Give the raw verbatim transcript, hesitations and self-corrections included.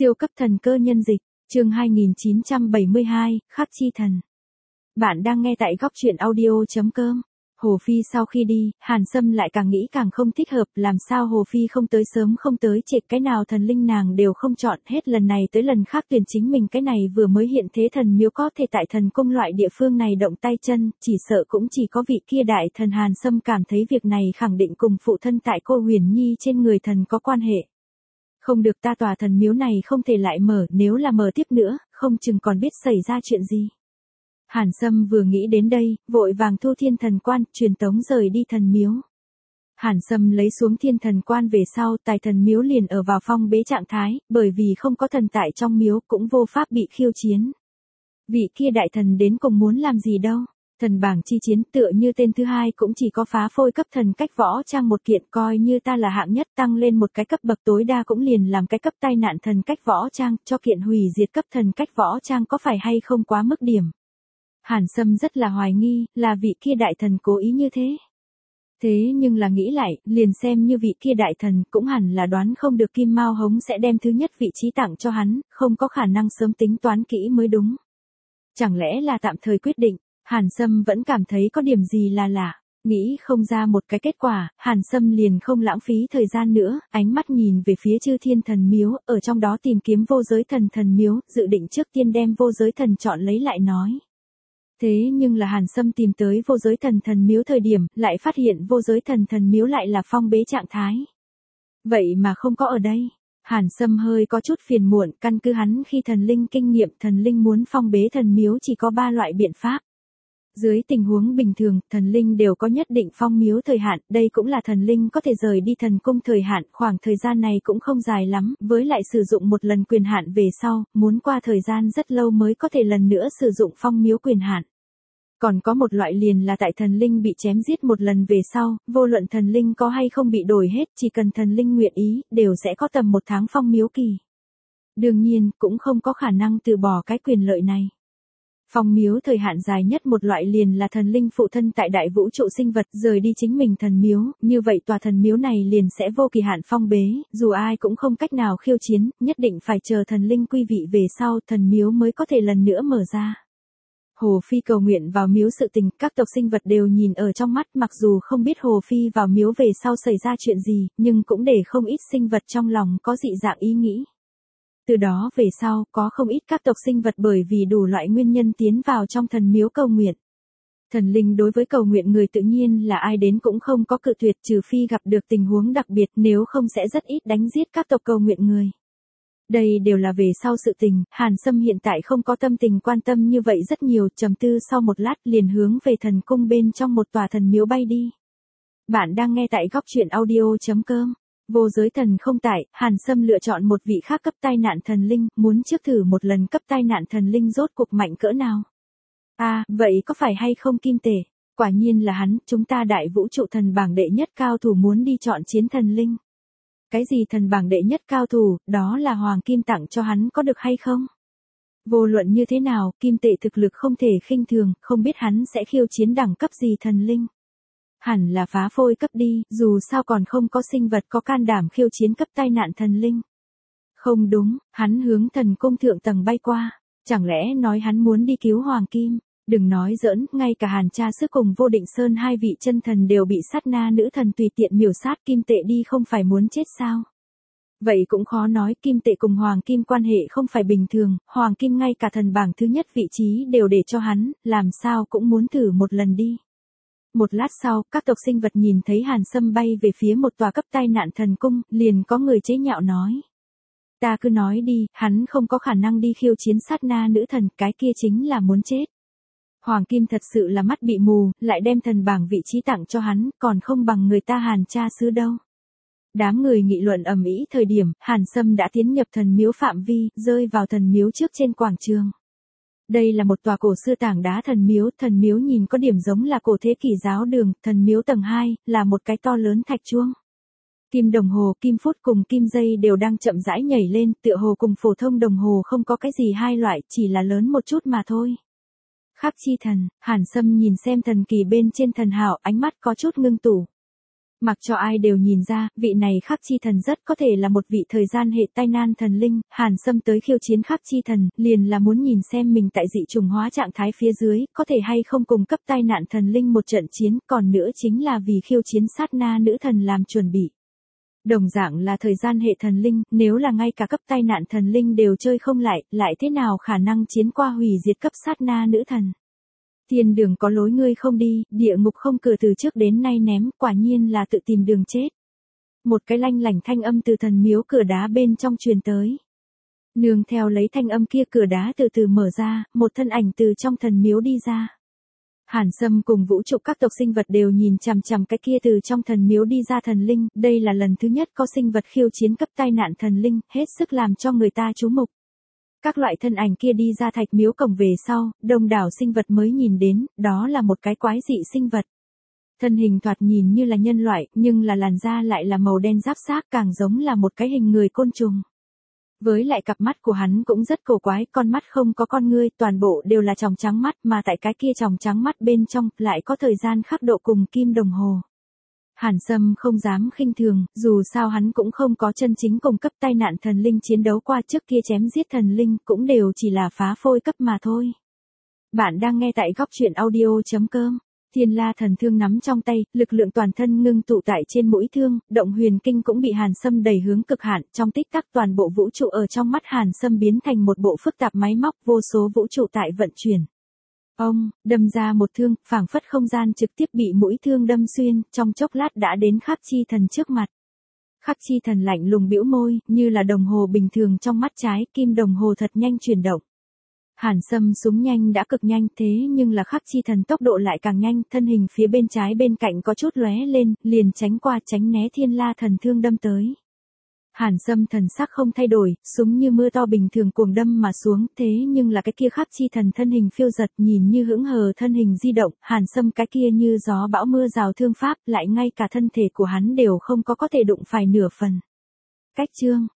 Siêu cấp thần cơ nhân dịch, chương hai nghìn chín trăm bảy mươi hai, Khắc chi thần. Bạn đang nghe tại góc truyện audio.com. Hồ Phi sau khi đi, Hàn Sâm lại càng nghĩ càng không thích hợp, làm sao Hồ Phi không tới sớm không tới trễ, cái nào thần linh nàng đều không chọn, hết lần này tới lần khác tuyển chính mình cái này vừa mới hiện thế thần miếu có thể tại thần cung loại địa phương này động tay chân, chỉ sợ cũng chỉ có vị kia đại thần. Hàn Sâm cảm thấy việc này khẳng định cùng phụ thân tại cô Huyền Nhi trên người thần có quan hệ. Không được, ta tòa thần miếu này không thể lại mở, nếu là mở tiếp nữa, không chừng còn biết xảy ra chuyện gì. Hàn Sâm vừa nghĩ đến đây, vội vàng thu thiên thần quan, truyền tống rời đi thần miếu. Hàn Sâm lấy xuống thiên thần quan về sau, tài thần miếu liền ở vào phong bế trạng thái, bởi vì không có thần tại trong miếu cũng vô pháp bị khiêu chiến. Vị kia đại thần đến cùng muốn làm gì đâu? Thần bảng chi chiến tựa như tên thứ hai cũng chỉ có phá phôi cấp thần cách võ trang một kiện, coi như ta là hạng nhất tăng lên một cái cấp bậc tối đa cũng liền làm cái cấp tai nạn thần cách võ trang, cho kiện hủy diệt cấp thần cách võ trang có phải hay không quá mức điểm. Hàn Sâm rất là hoài nghi, là vị kia đại thần cố ý như thế. Thế nhưng là nghĩ lại, liền xem như vị kia đại thần cũng hẳn là đoán không được Kim Mao Hống sẽ đem thứ nhất vị trí tặng cho hắn, không có khả năng sớm tính toán kỹ mới đúng. Chẳng lẽ là tạm thời quyết định? Hàn Sâm vẫn cảm thấy có điểm gì là lạ, nghĩ không ra một cái kết quả, Hàn Sâm liền không lãng phí thời gian nữa, ánh mắt nhìn về phía Chư Thiên Thần Miếu, ở trong đó tìm kiếm Vô Giới Thần Thần Miếu, dự định trước tiên đem Vô Giới Thần chọn lấy lại nói. Thế nhưng là Hàn Sâm tìm tới Vô Giới Thần Thần Miếu thời điểm, lại phát hiện Vô Giới Thần Thần Miếu lại là phong bế trạng thái. Vậy mà không có ở đây. Hàn Sâm hơi có chút phiền muộn, căn cứ hắn khi thần linh kinh nghiệm, thần linh muốn phong bế thần miếu chỉ có ba loại biện pháp. Dưới tình huống bình thường, thần linh đều có nhất định phong miếu thời hạn, đây cũng là thần linh có thể rời đi thần cung thời hạn, khoảng thời gian này cũng không dài lắm, với lại sử dụng một lần quyền hạn về sau, muốn qua thời gian rất lâu mới có thể lần nữa sử dụng phong miếu quyền hạn. Còn có một loại liền là tại thần linh bị chém giết một lần về sau, vô luận thần linh có hay không bị đổi hết, chỉ cần thần linh nguyện ý, đều sẽ có tầm một tháng phong miếu kỳ. Đương nhiên, cũng không có khả năng từ bỏ cái quyền lợi này. Phong miếu thời hạn dài nhất một loại liền là thần linh phụ thân tại đại vũ trụ sinh vật rời đi chính mình thần miếu, như vậy tòa thần miếu này liền sẽ vô kỳ hạn phong bế, dù ai cũng không cách nào khiêu chiến, nhất định phải chờ thần linh quy vị về sau thần miếu mới có thể lần nữa mở ra. Hồ Phi cầu nguyện vào miếu sự tình, các tộc sinh vật đều nhìn ở trong mắt, mặc dù không biết Hồ Phi vào miếu về sau xảy ra chuyện gì, nhưng cũng để không ít sinh vật trong lòng có dị dạng ý nghĩ. Từ đó về sau, có không ít các tộc sinh vật bởi vì đủ loại nguyên nhân tiến vào trong thần miếu cầu nguyện. Thần linh đối với cầu nguyện người tự nhiên là ai đến cũng không có cự tuyệt, trừ phi gặp được tình huống đặc biệt, nếu không sẽ rất ít đánh giết các tộc cầu nguyện người. Đây đều là về sau sự tình, Hàn Sâm hiện tại không có tâm tình quan tâm như vậy rất nhiều, trầm tư sau một lát liền hướng về thần cung bên trong một tòa thần miếu bay đi. Bạn đang nghe tại góc truyện audio.com. Vô Giới Thần không tại, Hàn Sâm lựa chọn một vị khác cấp tai nạn thần linh, muốn trước thử một lần cấp tai nạn thần linh rốt cuộc mạnh cỡ nào. À, vậy có phải hay không Kim Tể? Quả nhiên là hắn, chúng ta đại vũ trụ thần bảng đệ nhất cao thủ muốn đi chọn chiến thần linh. Cái gì thần bảng đệ nhất cao thủ, đó là Hoàng Kim tặng cho hắn có được hay không? Vô luận như thế nào, Kim Tể thực lực không thể khinh thường, không biết hắn sẽ khiêu chiến đẳng cấp gì thần linh. Hẳn là phá phôi cấp đi, dù sao còn không có sinh vật có can đảm khiêu chiến cấp tai nạn thần linh. Không đúng, hắn hướng thần cung thượng tầng bay qua, chẳng lẽ nói hắn muốn đi cứu Hoàng Kim? Đừng nói giỡn, ngay cả Hàn Cha Sức cùng Vô Định Sơn hai vị chân thần đều bị sát na nữ thần tùy tiện miểu sát, Kim Tệ đi không phải muốn chết sao? Vậy cũng khó nói, Kim Tệ cùng Hoàng Kim quan hệ không phải bình thường, Hoàng Kim ngay cả thần bảng thứ nhất vị trí đều để cho hắn, làm sao cũng muốn thử một lần đi. Một lát sau, các tộc sinh vật nhìn thấy Hàn Sâm bay về phía một tòa cấp tai nạn thần cung, liền có người chế nhạo nói. Ta cứ nói đi, hắn không có khả năng đi khiêu chiến sát na nữ thần, cái kia chính là muốn chết. Hoàng Kim thật sự là mắt bị mù, lại đem thần bảng vị trí tặng cho hắn, còn không bằng người ta Hàn Cha Xứ đâu. Đám người nghị luận ầm ĩ thời điểm, Hàn Sâm đã tiến nhập thần miếu phạm vi, rơi vào thần miếu trước trên quảng trường. Đây là một tòa cổ xưa tảng đá thần miếu, thần miếu nhìn có điểm giống là cổ thế kỷ giáo đường, thần miếu tầng hai, là một cái to lớn thạch chuông. Kim đồng hồ, kim phút cùng kim giây đều đang chậm rãi nhảy lên, tựa hồ cùng phổ thông đồng hồ không có cái gì hai loại, chỉ là lớn một chút mà thôi. Khắc chi thần, Hàn Sâm nhìn xem thần kỳ bên trên thần hào, ánh mắt có chút ngưng tụ. Mặc cho ai đều nhìn ra, vị này Khắc Chi Thần rất có thể là một vị thời gian hệ tai nan thần linh, Hàn Sâm tới khiêu chiến Khắc Chi Thần, liền là muốn nhìn xem mình tại dị trùng hóa trạng thái phía dưới, có thể hay không cùng cấp tai nạn thần linh một trận chiến, còn nữa chính là vì khiêu chiến sát na nữ thần làm chuẩn bị. Đồng dạng là thời gian hệ thần linh, nếu là ngay cả cấp tai nạn thần linh đều chơi không lại, lại thế nào khả năng chiến qua hủy diệt cấp sát na nữ thần. Thiên đường có lối ngươi không đi, địa ngục không cửa từ trước đến nay ném, quả nhiên là tự tìm đường chết. Một cái lanh lảnh thanh âm từ thần miếu cửa đá bên trong truyền tới. Nương theo lấy thanh âm kia, cửa đá từ từ mở ra, một thân ảnh từ trong thần miếu đi ra. Hàn Sâm cùng vũ trụ các tộc sinh vật đều nhìn chằm chằm cái kia từ trong thần miếu đi ra thần linh, đây là lần thứ nhất có sinh vật khiêu chiến cấp tai nạn thần linh, hết sức làm cho người ta chú mục. Các loại thân ảnh kia đi ra thạch miếu cổng về sau, đông đảo sinh vật mới nhìn đến, đó là một cái quái dị sinh vật. Thân hình thoạt nhìn như là nhân loại, nhưng là làn da lại là màu đen giáp xác, càng giống là một cái hình người côn trùng. Với lại cặp mắt của hắn cũng rất cổ quái, con mắt không có con ngươi, toàn bộ đều là tròng trắng mắt, mà tại cái kia tròng trắng mắt bên trong, lại có thời gian khắc độ cùng kim đồng hồ. Hàn Sâm không dám khinh thường, dù sao hắn cũng không có chân chính cùng cấp tai nạn thần linh chiến đấu qua, trước kia chém giết thần linh cũng đều chỉ là phá phôi cấp mà thôi. Bạn đang nghe tại góc truyện audio chấm com. Thiên La thần thương nắm trong tay, lực lượng toàn thân ngưng tụ tại trên mũi thương, động huyền kinh cũng bị Hàn Sâm đẩy hướng cực hạn, trong tích tắc toàn bộ vũ trụ ở trong mắt Hàn Sâm biến thành một bộ phức tạp máy móc, vô số vũ trụ tại vận chuyển. Ông, đâm ra một thương, phảng phất không gian trực tiếp bị mũi thương đâm xuyên, trong chốc lát đã đến Khắc Chi Thần trước mặt. Khắc Chi Thần lạnh lùng bĩu môi, như là đồng hồ bình thường trong mắt trái, kim đồng hồ thật nhanh chuyển động. Hàn Sâm súng nhanh đã cực nhanh, thế nhưng là Khắc Chi Thần tốc độ lại càng nhanh, thân hình phía bên trái bên cạnh có chút lóe lên, liền tránh qua tránh né Thiên La thần thương đâm tới. Hàn Sâm thần sắc không thay đổi, súng như mưa to bình thường cuồng đâm mà xuống, thế nhưng là cái kia Khắc Chi Thần thân hình phiêu giật, nhìn như hững hờ thân hình di động, Hàn Sâm cái kia như gió bão mưa rào thương pháp, lại ngay cả thân thể của hắn đều không có có thể đụng phải nửa phần. Cách chương,